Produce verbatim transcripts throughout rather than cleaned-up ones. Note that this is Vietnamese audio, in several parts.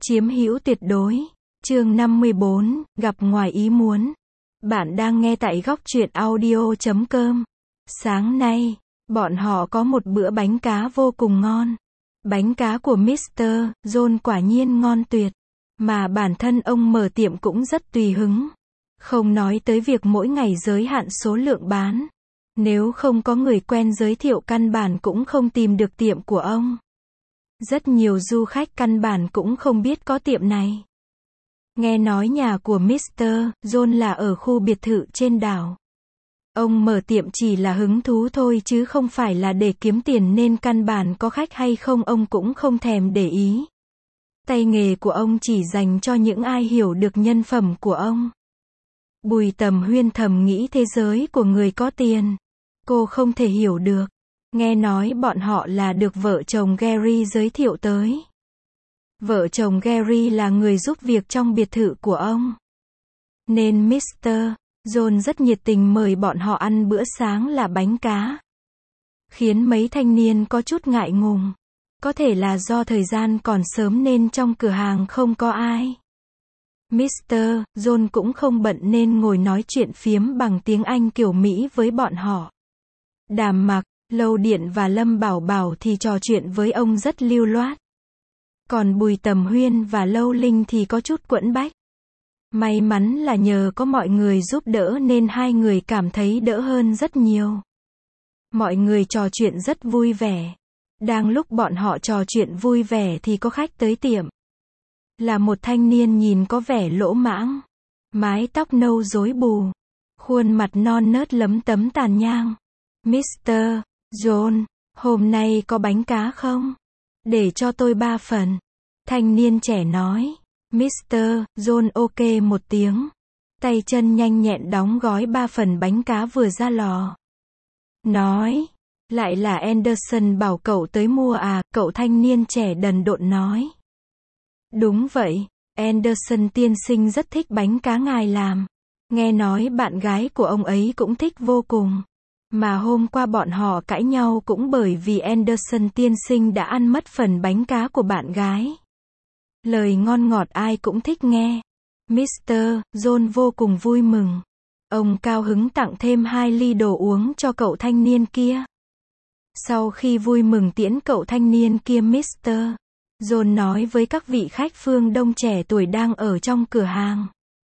Chiếm hữu tuyệt đối. Chương năm mươi bốn, gặp ngoài ý muốn. Bạn đang nghe tại góc truyện audio chấm com. Sáng nay, bọn họ có một bữa bánh cá vô cùng ngon. Bánh cá của mít tơ John quả nhiên ngon tuyệt. Mà bản thân ông mở tiệm cũng rất tùy hứng. Không nói tới việc mỗi ngày giới hạn số lượng bán. Nếu không có người quen giới thiệu căn bản cũng không tìm được tiệm của ông. Rất nhiều du khách căn bản cũng không biết có tiệm này. Nghe nói nhà của mít tơ John là ở khu biệt thự trên đảo. Ông mở tiệm chỉ là hứng thú thôi chứ không phải là để kiếm tiền nên căn bản có khách hay không ông cũng không thèm để ý. Tay nghề của ông chỉ dành cho những ai hiểu được nhân phẩm của ông. Bùi Tầm Huyên thầm nghĩ thế giới của người có tiền. Cô không thể hiểu được. Nghe nói bọn họ là được vợ chồng Gary giới thiệu tới. Vợ chồng Gary là người giúp việc trong biệt thự của ông. Nên mít tơ John rất nhiệt tình mời bọn họ ăn bữa sáng là bánh cá. Khiến mấy thanh niên có chút ngại ngùng. Có thể là do thời gian còn sớm nên trong cửa hàng không có ai. mít tơ John cũng không bận nên ngồi nói chuyện phiếm bằng tiếng Anh kiểu Mỹ với bọn họ. Đàm Mặc, Lâu Điện và Lâm Bảo Bảo thì trò chuyện với ông rất lưu loát. Còn Bùi Tầm Huyên và Lâu Linh thì có chút quẫn bách. May mắn là nhờ có mọi người giúp đỡ nên hai người cảm thấy đỡ hơn rất nhiều. Mọi người trò chuyện rất vui vẻ. Đang lúc bọn họ trò chuyện vui vẻ thì có khách tới tiệm. Là một thanh niên nhìn có vẻ lỗ mãng. Mái tóc nâu rối bù. Khuôn mặt non nớt lấm tấm tàn nhang. mít tơ John, hôm nay có bánh cá không? Để cho tôi ba phần. Thanh niên trẻ nói. mít tơ John ok một tiếng. Tay chân nhanh nhẹn đóng gói ba phần bánh cá vừa ra lò. Nói. Lại là Anderson bảo cậu tới mua à, cậu thanh niên trẻ đần độn nói. Đúng vậy, Anderson tiên sinh rất thích bánh cá ngài làm. Nghe nói bạn gái của ông ấy cũng thích vô cùng. Mà hôm qua bọn họ cãi nhau cũng bởi vì Anderson tiên sinh đã ăn mất phần bánh cá của bạn gái. Lời ngon ngọt ai cũng thích nghe. mít tơ John vô cùng vui mừng. Ông cao hứng tặng thêm hai ly đồ uống cho cậu thanh niên kia. Sau khi vui mừng tiễn cậu thanh niên kia mít tơ John nói với các vị khách phương Đông trẻ tuổi đang ở trong cửa hàng.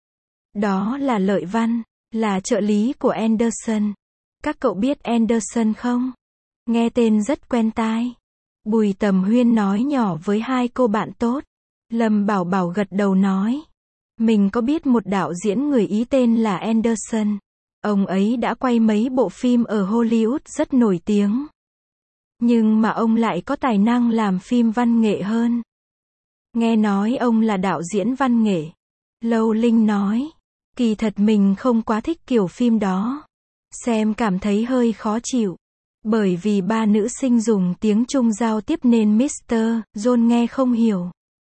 Đó là Lợi Văn, là trợ lý của Anderson. Các cậu biết Anderson không? Nghe tên rất quen tai. Bùi Tầm Huyên nói nhỏ với hai cô bạn tốt. Lâm Bảo Bảo gật đầu nói. Mình có biết một đạo diễn người Ý tên là Anderson. Ông ấy đã quay mấy bộ phim ở Hollywood rất nổi tiếng. Nhưng mà ông lại có tài năng làm phim văn nghệ hơn. Nghe nói ông là đạo diễn văn nghệ. Lâu Linh nói. Kỳ thật mình không quá thích kiểu phim đó. Xem cảm thấy hơi khó chịu. Bởi vì ba nữ sinh dùng tiếng Trung giao tiếp nên mít tơ John nghe không hiểu.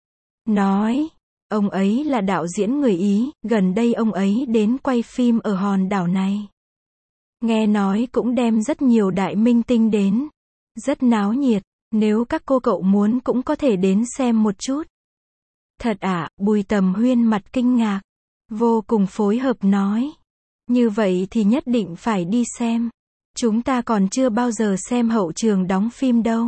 Nói. Ông ấy là đạo diễn người Ý, gần đây ông ấy đến quay phim ở hòn đảo này. Nghe nói cũng đem rất nhiều đại minh tinh đến. Rất náo nhiệt, nếu các cô cậu muốn cũng có thể đến xem một chút. Thật ạ, à, Bùi Tầm Huyên mặt kinh ngạc. Vô cùng phối hợp nói. Như vậy thì nhất định phải đi xem. Chúng ta còn chưa bao giờ xem hậu trường đóng phim đâu.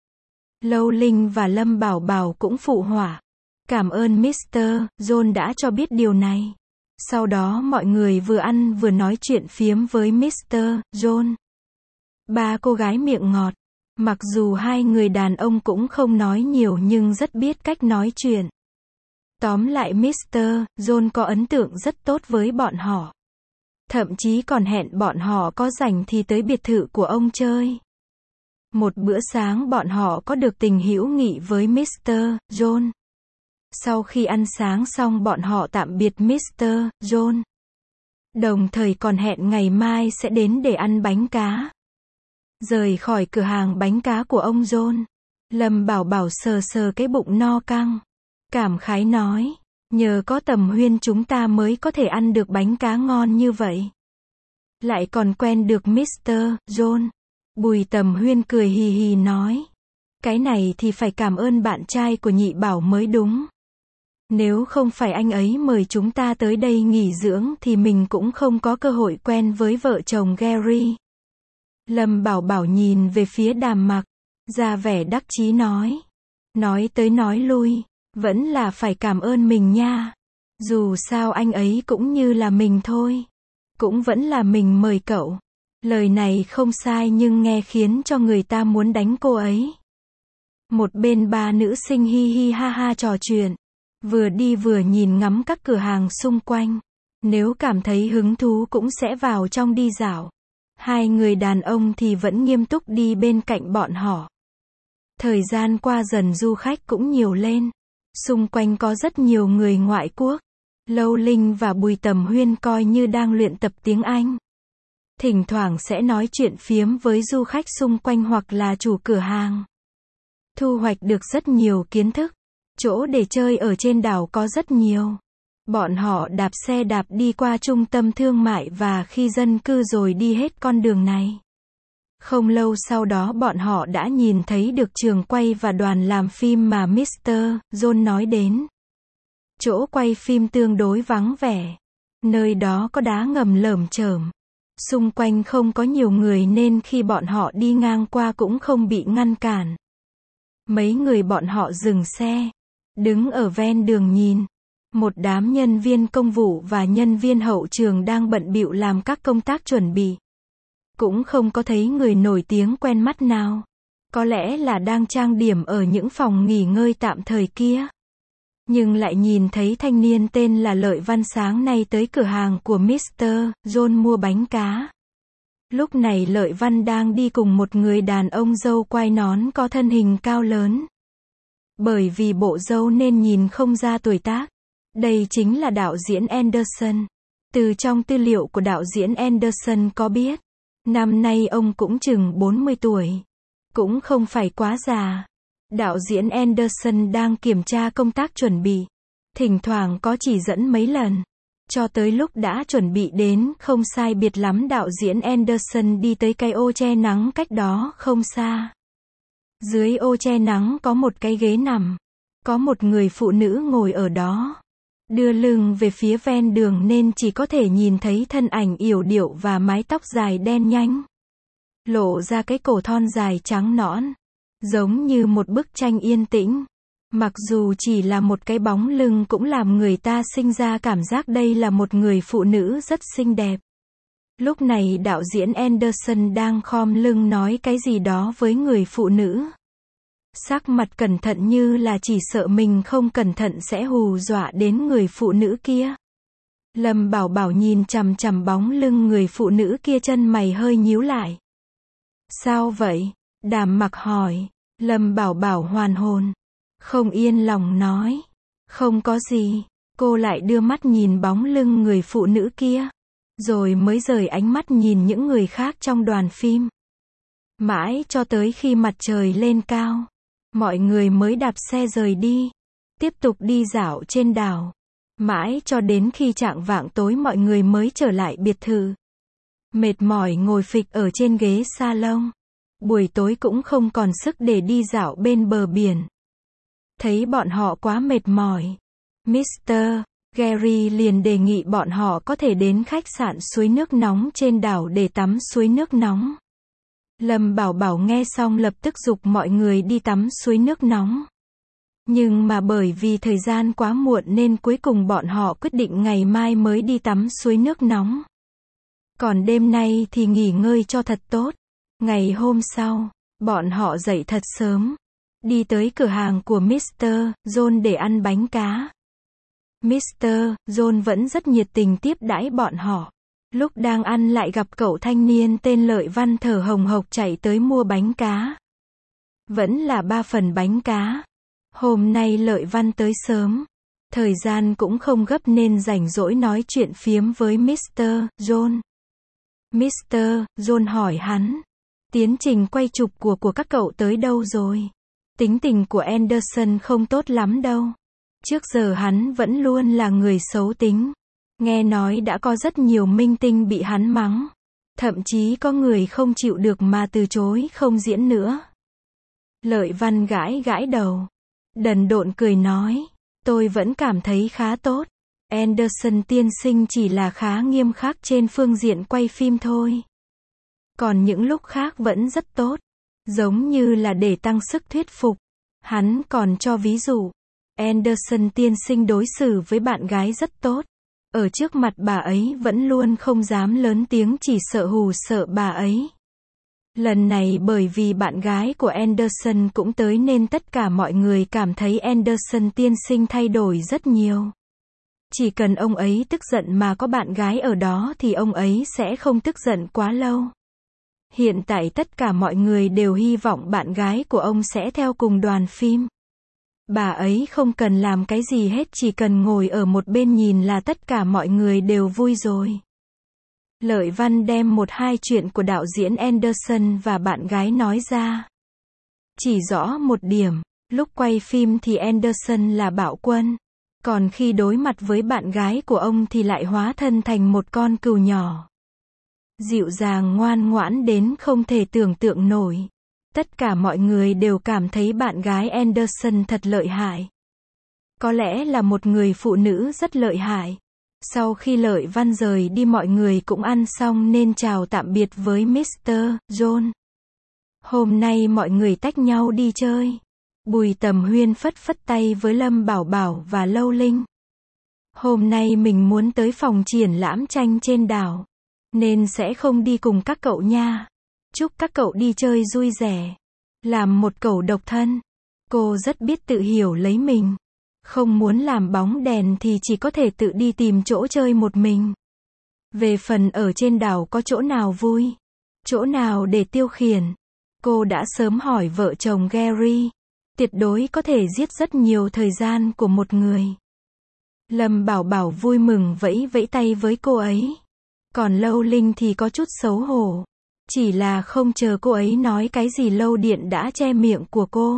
Lâu Linh và Lâm Bảo Bảo cũng phụ họa. Cảm ơn mít tơ John đã cho biết điều này. Sau đó mọi người vừa ăn vừa nói chuyện phiếm với mít tơ John. Ba cô gái miệng ngọt. Mặc dù hai người đàn ông cũng không nói nhiều nhưng rất biết cách nói chuyện. Tóm lại mít tơ John có ấn tượng rất tốt với bọn họ. Thậm chí còn hẹn bọn họ có rảnh thì tới biệt thự của ông chơi. Một bữa sáng bọn họ có được tình hữu nghị với mít tơ John. Sau khi ăn sáng xong bọn họ tạm biệt mít tơ John. Đồng thời còn hẹn ngày mai sẽ đến để ăn bánh cá. Rời khỏi cửa hàng bánh cá của ông John. Lâm Bảo Bảo sờ sờ cái bụng no căng. Cảm khái nói. Nhờ có Tầm Huyên chúng ta mới có thể ăn được bánh cá ngon như vậy. Lại còn quen được mít tơ John. Bùi Tầm Huyên cười hì hì nói. Cái này thì phải cảm ơn bạn trai của nhị bảo mới đúng. Nếu không phải anh ấy mời chúng ta tới đây nghỉ dưỡng thì mình cũng không có cơ hội quen với vợ chồng Gary. Lâm Bảo Bảo nhìn về phía Đàm Mặc, ra vẻ đắc chí nói. Nói tới nói lui, vẫn là phải cảm ơn mình nha. Dù sao anh ấy cũng như là mình thôi. Cũng vẫn là mình mời cậu. Lời này không sai nhưng nghe khiến cho người ta muốn đánh cô ấy. Một bên ba nữ sinh hi hi ha ha trò chuyện. Vừa đi vừa nhìn ngắm các cửa hàng xung quanh. Nếu cảm thấy hứng thú cũng sẽ vào trong đi dạo. Hai người đàn ông thì vẫn nghiêm túc đi bên cạnh bọn họ. Thời gian qua dần du khách cũng nhiều lên. Xung quanh có rất nhiều người ngoại quốc. Lâu Linh và Bùi Tầm Huyên coi như đang luyện tập tiếng Anh. Thỉnh thoảng sẽ nói chuyện phiếm với du khách xung quanh hoặc là chủ cửa hàng. Thu hoạch được rất nhiều kiến thức. Chỗ để chơi ở trên đảo có rất nhiều. Bọn họ đạp xe đạp đi qua trung tâm thương mại và khi dân cư rồi đi hết con đường này. Không lâu sau đó bọn họ đã nhìn thấy được trường quay và đoàn làm phim mà mít tơ John nói đến. Chỗ quay phim tương đối vắng vẻ. Nơi đó có đá ngầm lởm chởm. Xung quanh không có nhiều người nên khi bọn họ đi ngang qua cũng không bị ngăn cản. Mấy người bọn họ dừng xe. Đứng ở ven đường nhìn. Một đám nhân viên công vụ và nhân viên hậu trường đang bận bịu làm các công tác chuẩn bị. Cũng không có thấy người nổi tiếng quen mắt nào. Có lẽ là đang trang điểm ở những phòng nghỉ ngơi tạm thời kia. Nhưng lại nhìn thấy thanh niên tên là Lợi Văn sáng nay tới cửa hàng của mít tơ John mua bánh cá. Lúc này Lợi Văn đang đi cùng một người đàn ông râu quai nón có thân hình cao lớn. Bởi vì bộ râu nên nhìn không ra tuổi tác. Đây chính là đạo diễn Anderson. Từ trong tư liệu của đạo diễn Anderson có biết, năm nay ông cũng chừng bốn mươi tuổi. Cũng không phải quá già. Đạo diễn Anderson đang kiểm tra công tác chuẩn bị. Thỉnh thoảng có chỉ dẫn mấy lần. Cho tới lúc đã chuẩn bị đến không sai biệt lắm đạo diễn Anderson đi tới cái ô che nắng cách đó không xa. Dưới ô che nắng có một cái ghế nằm. Có một người phụ nữ ngồi ở đó. Đưa lưng về phía ven đường nên chỉ có thể nhìn thấy thân ảnh yểu điệu và mái tóc dài đen nhánh. Lộ ra cái cổ thon dài trắng nõn. Giống như một bức tranh yên tĩnh. Mặc dù chỉ là một cái bóng lưng cũng làm người ta sinh ra cảm giác đây là một người phụ nữ rất xinh đẹp. Lúc này đạo diễn Anderson đang khom lưng nói cái gì đó với người phụ nữ. Sắc mặt cẩn thận như là chỉ sợ mình không cẩn thận sẽ hù dọa đến người phụ nữ kia. Lâm Bảo Bảo nhìn chằm chằm bóng lưng người phụ nữ kia, chân mày hơi nhíu lại. Sao vậy? Đàm Mặc hỏi. Lâm Bảo Bảo hoàn hồn. Không yên lòng nói. Không có gì. Cô lại đưa mắt nhìn bóng lưng người phụ nữ kia. Rồi mới rời ánh mắt nhìn những người khác trong đoàn phim. Mãi cho tới khi mặt trời lên cao. Mọi người mới đạp xe rời đi. Tiếp tục đi dạo trên đảo. Mãi cho đến khi chạng vạng tối mọi người mới trở lại biệt thự. Mệt mỏi ngồi phịch ở trên ghế salon. Buổi tối cũng không còn sức để đi dạo bên bờ biển. Thấy bọn họ quá mệt mỏi. mít tơ Gary liền đề nghị bọn họ có thể đến khách sạn suối nước nóng trên đảo để tắm suối nước nóng. Lâm Bảo Bảo nghe xong lập tức giục mọi người đi tắm suối nước nóng. Nhưng mà bởi vì thời gian quá muộn nên cuối cùng bọn họ quyết định ngày mai mới đi tắm suối nước nóng. Còn đêm nay thì nghỉ ngơi cho thật tốt. Ngày hôm sau, bọn họ dậy thật sớm. Đi tới cửa hàng của mít tơ John để ăn bánh cá. mít tơ John vẫn rất nhiệt tình tiếp đãi bọn họ. Lúc đang ăn lại gặp cậu thanh niên tên Lợi Văn thở hồng hộc chạy tới mua bánh cá. Vẫn là ba phần bánh cá. Hôm nay Lợi Văn tới sớm. Thời gian cũng không gấp nên rảnh rỗi nói chuyện phiếm với mít tơ John. mít tơ John hỏi hắn. Tiến trình quay chụp của của các cậu tới đâu rồi? Tính tình của Anderson không tốt lắm đâu. Trước giờ hắn vẫn luôn là người xấu tính. Nghe nói đã có rất nhiều minh tinh bị hắn mắng. Thậm chí có người không chịu được mà từ chối không diễn nữa. Lợi Văn gãi gãi đầu. Đần độn cười nói. Tôi vẫn cảm thấy khá tốt. Anderson tiên sinh chỉ là khá nghiêm khắc trên phương diện quay phim thôi. Còn những lúc khác vẫn rất tốt. Giống như là để tăng sức thuyết phục. Hắn còn cho ví dụ. Anderson tiên sinh đối xử với bạn gái rất tốt. Ở trước mặt bà ấy vẫn luôn không dám lớn tiếng, chỉ sợ hù sợ bà ấy. Lần này bởi vì bạn gái của Anderson cũng tới nên tất cả mọi người cảm thấy Anderson tiên sinh thay đổi rất nhiều. Chỉ cần ông ấy tức giận mà có bạn gái ở đó thì ông ấy sẽ không tức giận quá lâu. Hiện tại tất cả mọi người đều hy vọng bạn gái của ông sẽ theo cùng đoàn phim. Bà ấy không cần làm cái gì hết, chỉ cần ngồi ở một bên nhìn là tất cả mọi người đều vui rồi. Lợi Văn đem một hai chuyện của đạo diễn Anderson và bạn gái nói ra. Chỉ rõ một điểm, lúc quay phim thì Anderson là bạo quân. Còn khi đối mặt với bạn gái của ông thì lại hóa thân thành một con cừu nhỏ. Dịu dàng ngoan ngoãn đến không thể tưởng tượng nổi. Tất cả mọi người đều cảm thấy bạn gái Anderson thật lợi hại. Có lẽ là một người phụ nữ rất lợi hại. Sau khi Lợi Văn rời đi mọi người cũng ăn xong nên chào tạm biệt với mít tơ John. Hôm nay mọi người tách nhau đi chơi. Bùi Tầm Huyên phất phất tay với Lâm Bảo Bảo và Lâu Linh. Hôm nay mình muốn tới phòng triển lãm tranh trên đảo. Nên sẽ không đi cùng các cậu nha. Chúc các cậu đi chơi vui vẻ. Làm một cẩu độc thân. Cô rất biết tự hiểu lấy mình. Không muốn làm bóng đèn thì chỉ có thể tự đi tìm chỗ chơi một mình. Về phần ở trên đảo có chỗ nào vui, chỗ nào để tiêu khiển, cô đã sớm hỏi vợ chồng Gary. Tuyệt đối có thể giết rất nhiều thời gian của một người. Lâm Bảo Bảo vui mừng vẫy vẫy tay với cô ấy. Còn Lâu Linh thì có chút xấu hổ. Chỉ là không chờ cô ấy nói cái gì Lâu Điện đã che miệng của cô.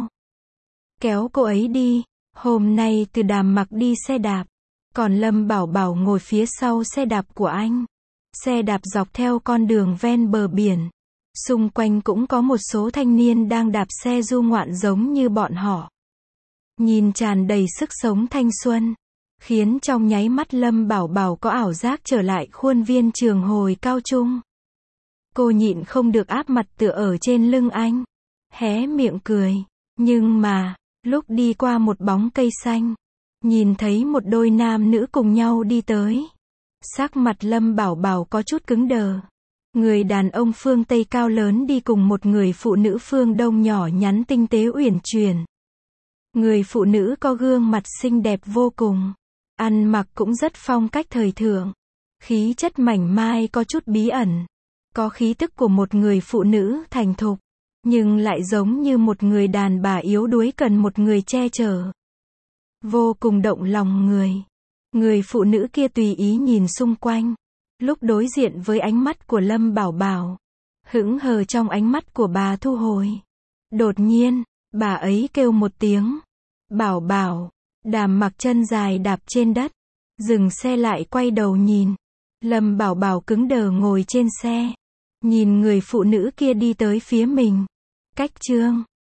Kéo cô ấy đi. Hôm nay Từ Đàm mặc đi xe đạp. Còn Lâm Bảo Bảo ngồi phía sau xe đạp của anh. Xe đạp dọc theo con đường ven bờ biển. Xung quanh cũng có một số thanh niên đang đạp xe du ngoạn giống như bọn họ. Nhìn tràn đầy sức sống thanh xuân. Khiến trong nháy mắt Lâm Bảo Bảo có ảo giác trở lại khuôn viên trường hồi cao trung. Cô nhịn không được áp mặt tựa ở trên lưng anh. Hé miệng cười. Nhưng mà, lúc đi qua một bóng cây xanh, nhìn thấy một đôi nam nữ cùng nhau đi tới. Sắc mặt Lâm Bảo Bảo có chút cứng đờ. Người đàn ông phương Tây cao lớn đi cùng một người phụ nữ phương Đông nhỏ nhắn tinh tế uyển chuyển. Người phụ nữ có gương mặt xinh đẹp vô cùng. Ăn mặc cũng rất phong cách thời thượng. Khí chất mảnh mai có chút bí ẩn. Có khí tức của một người phụ nữ thành thục. Nhưng lại giống như một người đàn bà yếu đuối cần một người che chở. Vô cùng động lòng người. Người phụ nữ kia tùy ý nhìn xung quanh. Lúc đối diện với ánh mắt của Lâm Bảo Bảo, hững hờ trong ánh mắt của bà thu hồi. Đột nhiên, bà ấy kêu một tiếng. Bảo Bảo. Đàm mặc chân dài đạp trên đất. Dừng xe lại quay đầu nhìn. Lâm Bảo Bảo cứng đờ ngồi trên xe. Nhìn người phụ nữ kia đi tới phía mình. Cách chương